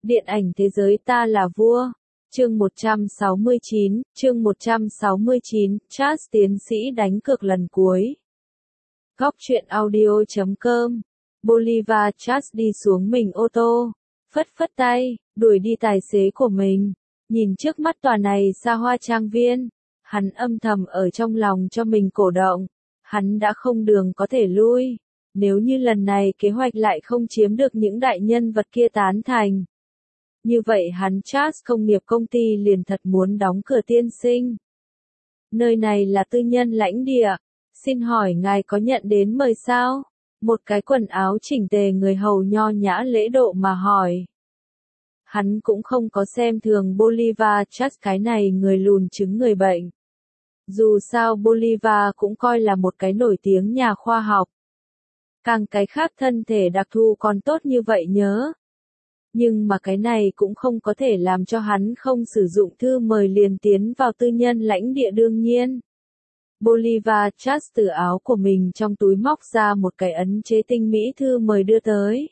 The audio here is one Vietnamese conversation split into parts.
Điện ảnh thế giới ta là vua. Chương 169, Charles tiến sĩ đánh cược lần cuối. Góc truyện audio.com. Bolivar Charles đi xuống mình ô tô, phất phất tay, đuổi đi tài xế của mình. Nhìn trước mắt tòa này xa hoa trang viên, hắn âm thầm ở trong lòng cho mình cổ động. Hắn đã không đường có thể lui. Nếu như lần này kế hoạch lại không chiếm được những đại nhân vật kia tán thành, như vậy hắn Charles công nghiệp công ty liền thật muốn đóng cửa tiên sinh. Nơi này là tư nhân lãnh địa. Xin hỏi ngài có nhận đến mời sao? Một cái quần áo chỉnh tề người hầu nho nhã lễ độ mà hỏi. Hắn cũng không có xem thường Bolivar Charles cái này người lùn chứng người bệnh. Dù sao Bolivar cũng coi là một cái nổi tiếng nhà khoa học. Càng cái khác thân thể đặc thù còn tốt như vậy nhớ. Nhưng mà cái này cũng không có thể làm cho hắn không sử dụng thư mời liền tiến vào tư nhân lãnh địa đương nhiên. Bolivar Charles từ áo của mình trong túi móc ra một cái ấn chế tinh mỹ thư mời đưa tới.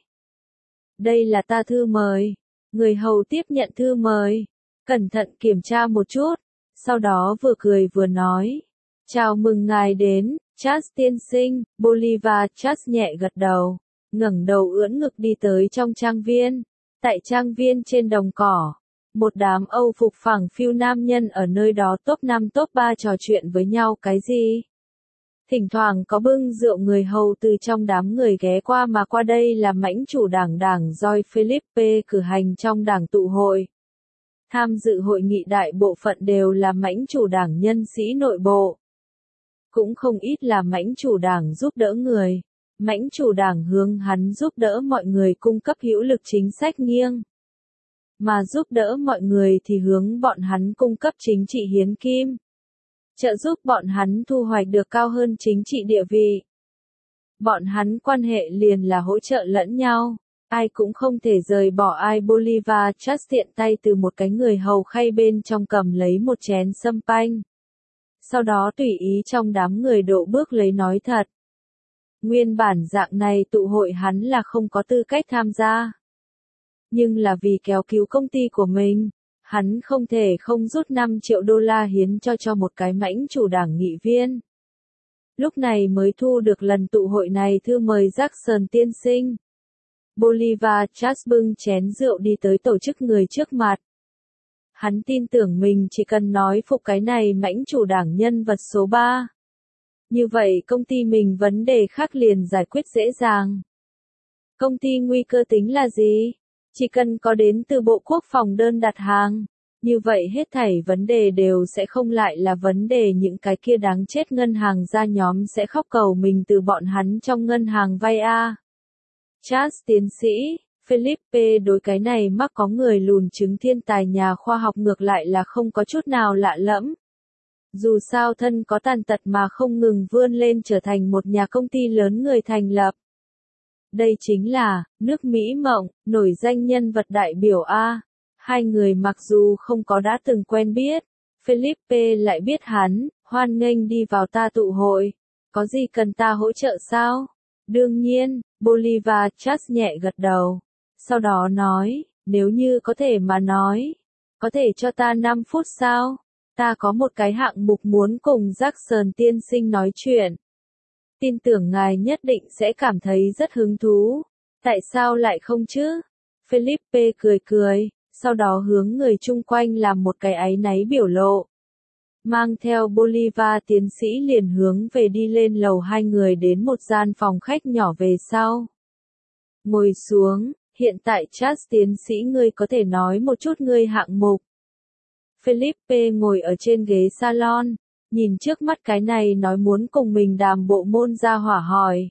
Đây là ta thư mời. Người hầu tiếp nhận thư mời, cẩn thận kiểm tra một chút, sau đó vừa cười vừa nói. Chào mừng ngài đến, Charles tiên sinh. Bolivar Charles nhẹ gật đầu, ngẩng đầu ưỡn ngực đi tới trong trang viên. Tại trang viên trên đồng cỏ, một đám Âu phục phẳng phiu nam nhân ở nơi đó top 5 top 3 trò chuyện với nhau cái gì. Thỉnh thoảng có bưng rượu người hầu từ trong đám người ghé qua mà qua đây là mãnh chủ đảng Joy Philippe cử hành trong đảng tụ hội. Tham dự hội nghị đại bộ phận đều là mãnh chủ đảng nhân sĩ nội bộ. Cũng không ít là mãnh chủ đảng giúp đỡ người. Mãnh chủ đảng hướng hắn giúp đỡ mọi người cung cấp hữu lực chính sách nghiêng. Mà giúp đỡ mọi người thì hướng bọn hắn cung cấp chính trị hiến kim. Trợ giúp bọn hắn thu hoạch được cao hơn chính trị địa vị. Bọn hắn quan hệ liền là hỗ trợ lẫn nhau. Ai cũng không thể rời bỏ ai. Bolivar Charles tiện tay từ một cái người hầu khay bên trong cầm lấy một chén sâm panh. Sau đó tùy ý trong đám người độ bước lấy nói thật. Nguyên bản dạng này tụ hội hắn là không có tư cách tham gia. Nhưng là vì kéo cứu công ty của mình, hắn không thể không rút 5 triệu đô la hiến cho một cái mãnh chủ đảng nghị viên. Lúc này mới thu được lần tụ hội này thư mời Jackson tiên sinh. Bolivar Charles bưng chén rượu đi tới tổ chức người trước mặt. Hắn tin tưởng mình chỉ cần nói phục cái này mãnh chủ đảng nhân vật số 3. Như vậy công ty mình vấn đề khác liền giải quyết dễ dàng. Công ty nguy cơ tính là gì? Chỉ cần có đến từ Bộ Quốc phòng đơn đặt hàng. Như vậy hết thảy vấn đề đều sẽ không lại là vấn đề những cái kia đáng chết ngân hàng ra nhóm sẽ khóc cầu mình từ bọn hắn trong ngân hàng vay a. Charles tiến sĩ, Philippe đối cái này mắc có người lùn chứng thiên tài nhà khoa học ngược lại là không có chút nào lạ lẫm. Dù sao thân có tàn tật mà không ngừng vươn lên trở thành một nhà công ty lớn người thành lập. Đây chính là, nước Mỹ mộng, nổi danh nhân vật đại biểu A. Hai người mặc dù không có đã từng quen biết, Philippe lại biết hắn, hoan nghênh đi vào ta tụ hội. Có gì cần ta hỗ trợ sao? Đương nhiên, Bolivar Charles nhẹ gật đầu. Sau đó nói, nếu như có thể mà nói, có thể cho ta 5 phút sao? Ta có một cái hạng mục muốn cùng Jackson tiên sinh nói chuyện. Tin tưởng ngài nhất định sẽ cảm thấy rất hứng thú. Tại sao lại không chứ? Philippe cười cười, sau đó hướng người chung quanh làm một cái áy náy biểu lộ. Mang theo Bolivar tiến sĩ liền hướng về đi lên lầu hai người đến một gian phòng khách nhỏ về sau. Ngồi xuống, hiện tại Charles tiến sĩ ngươi có thể nói một chút ngươi hạng mục. Philippe ngồi ở trên ghế salon, nhìn trước mắt cái này nói muốn cùng mình đàm bộ môn ra hỏa hỏi.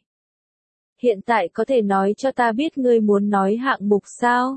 Hiện tại có thể nói cho ta biết ngươi muốn nói hạng mục sao?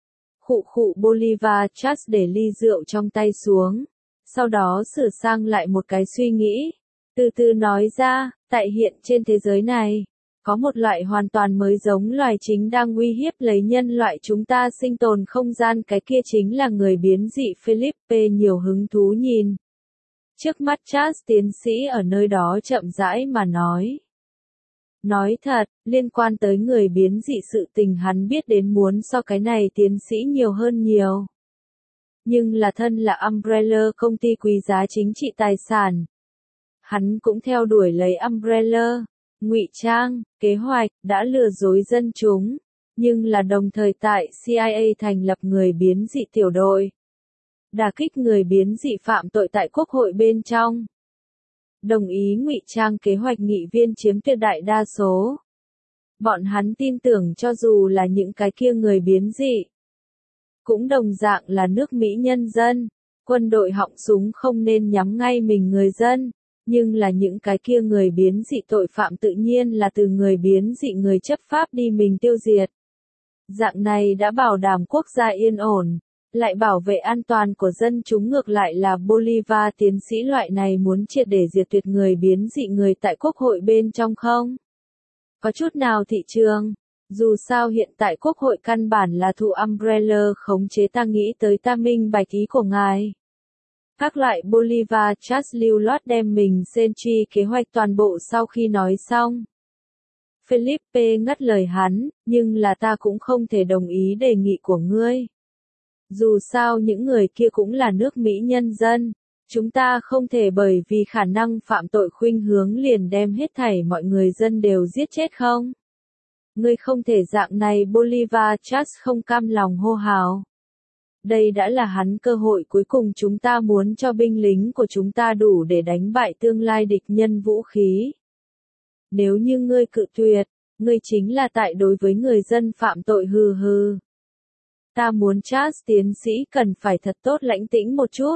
Khụ khụ. Bolivar Charles để ly rượu trong tay xuống, sau đó sửa sang lại một cái suy nghĩ. Từ từ nói ra, tại hiện trên thế giới này, có một loại hoàn toàn mới giống loài chính đang uy hiếp lấy nhân loại chúng ta sinh tồn không gian, cái kia chính là người biến dị. Philippe nhiều hứng thú nhìn. Trước mắt Charles tiến sĩ ở nơi đó chậm rãi mà nói. Nói thật, liên quan tới người biến dị sự tình hắn biết đến muốn so cái này tiến sĩ nhiều hơn nhiều. Nhưng là thân là Umbrella công ty quý giá chính trị tài sản. Hắn cũng theo đuổi lấy Umbrella, ngụy trang, kế hoạch, đã lừa dối dân chúng, nhưng là đồng thời tại CIA thành lập người biến dị tiểu đội. Đả kích người biến dị phạm tội tại quốc hội bên trong. Đồng ý ngụy trang kế hoạch nghị viên chiếm tuyệt đại đa số. Bọn hắn tin tưởng cho dù là những cái kia người biến dị, cũng đồng dạng là nước Mỹ nhân dân, quân đội họng súng không nên nhắm ngay mình người dân, nhưng là những cái kia người biến dị tội phạm tự nhiên là từ người biến dị người chấp pháp đi mình tiêu diệt. Dạng này đã bảo đảm quốc gia yên ổn, lại bảo vệ an toàn của dân chúng, ngược lại là Bolivar tiến sĩ loại này muốn triệt để diệt tuyệt người biến dị người tại quốc hội bên trong không có chút nào thị trường. Dù sao hiện tại quốc hội căn bản là thụ Umbrella khống chế, ta nghĩ tới ta minh bạch ý của ngài. Các loại Bolivar Charles lưu loát đem mình Sentry kế hoạch toàn bộ sau khi nói xong. Felipe ngắt lời hắn, nhưng là ta cũng không thể đồng ý đề nghị của ngươi. Dù sao những người kia cũng là nước Mỹ nhân dân, chúng ta không thể bởi vì khả năng phạm tội khuynh hướng liền đem hết thảy mọi người dân đều giết chết không? Ngươi không thể dạng này, Bolivar Charles không cam lòng hô hào. Đây đã là hắn cơ hội cuối cùng, chúng ta muốn cho binh lính của chúng ta đủ để đánh bại tương lai địch nhân vũ khí. Nếu như ngươi cự tuyệt, ngươi chính là tại đối với người dân phạm tội hừ hừ. Ta muốn Charles tiến sĩ cần phải thật tốt lãnh tĩnh một chút.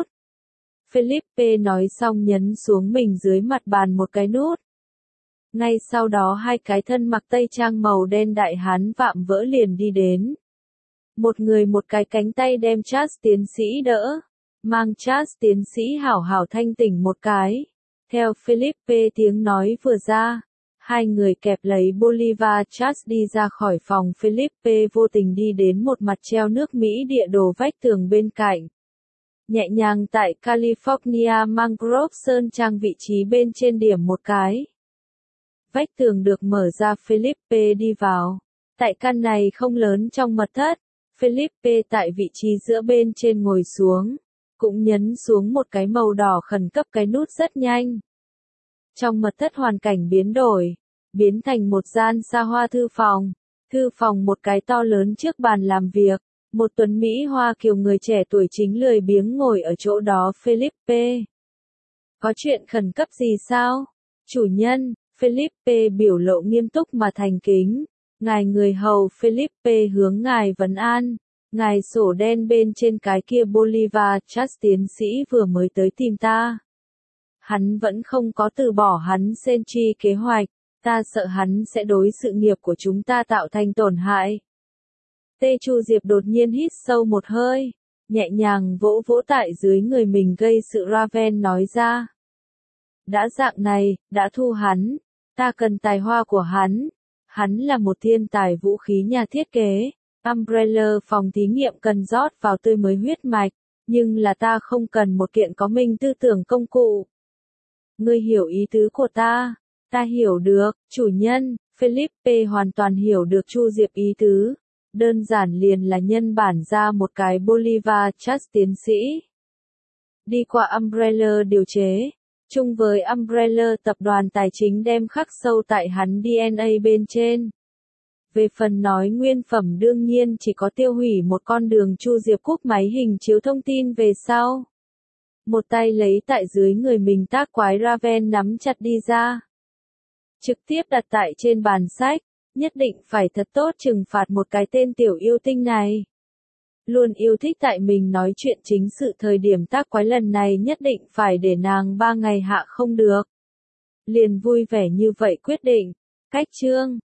Felipe nói xong nhấn xuống mình dưới mặt bàn một cái nút. Ngay sau đó hai cái thân mặc tây trang màu đen đại hán vạm vỡ liền đi đến. Một người một cái cánh tay đem Charles tiến sĩ đỡ, mang Charles tiến sĩ hảo hảo thanh tỉnh một cái. Theo Felipe tiếng nói vừa ra, hai người kẹp lấy Bolivar Charles đi ra khỏi phòng. Felipe vô tình đi đến một mặt treo nước Mỹ địa đồ vách tường bên cạnh. Nhẹ nhàng tại California Mangrove Sơn Trang vị trí bên trên điểm một cái. Vách tường được mở ra, Felipe đi vào. Tại căn này không lớn trong mật thất, Felipe tại vị trí giữa bên trên ngồi xuống, cũng nhấn xuống một cái màu đỏ khẩn cấp cái nút rất nhanh. Trong mật thất hoàn cảnh biến đổi, biến thành một gian xa hoa thư phòng. Thư phòng một cái to lớn trước bàn làm việc, một tuấn Mỹ Hoa kiều người trẻ tuổi chính lười biếng ngồi ở chỗ đó. Felipe, có chuyện khẩn cấp gì sao? Chủ nhân, Felipe biểu lộ nghiêm túc mà thành kính. Ngài người hầu. Felipe hướng ngài vấn an. Ngài sổ đen bên trên cái kia Bolivar Charles tiến sĩ vừa mới tới tìm ta. Hắn vẫn không có từ bỏ hắn Sentry kế hoạch, ta sợ hắn sẽ đối sự nghiệp của chúng ta tạo thành tổn hại. Tê Chu Diệp đột nhiên hít sâu một hơi, nhẹ nhàng vỗ vỗ tại dưới người mình gây sự. Raven nói ra. Đã dạng này, đã thu hắn, ta cần tài hoa của hắn. Hắn là một thiên tài vũ khí nhà thiết kế. Umbrella phòng thí nghiệm cần rót vào tươi mới huyết mạch, nhưng là ta không cần một kiện có minh tư tưởng công cụ. Ngươi hiểu ý tứ của ta? Ta hiểu được, chủ nhân. Felipe hoàn toàn hiểu được Chu Diệp ý tứ. Đơn giản liền là nhân bản ra một cái Bolivar Charles tiến sĩ. Đi qua Umbrella điều chế, chung với Umbrella tập đoàn tài chính đem khắc sâu tại hắn DNA bên trên. Về phần nói nguyên phẩm đương nhiên chỉ có tiêu hủy một con đường. Chu Diệp cúp máy hình chiếu thông tin về sau. Một tay lấy tại dưới người mình tác quái Raven nắm chặt đi ra. Trực tiếp đặt tại trên bàn sách, nhất định phải thật tốt trừng phạt một cái tên tiểu yêu tinh này. Luôn yêu thích tại mình nói chuyện chính sự thời điểm tác quái, lần này nhất định phải để nàng 3 ngày hạ không được. Liền vui vẻ như vậy quyết định. Cách chương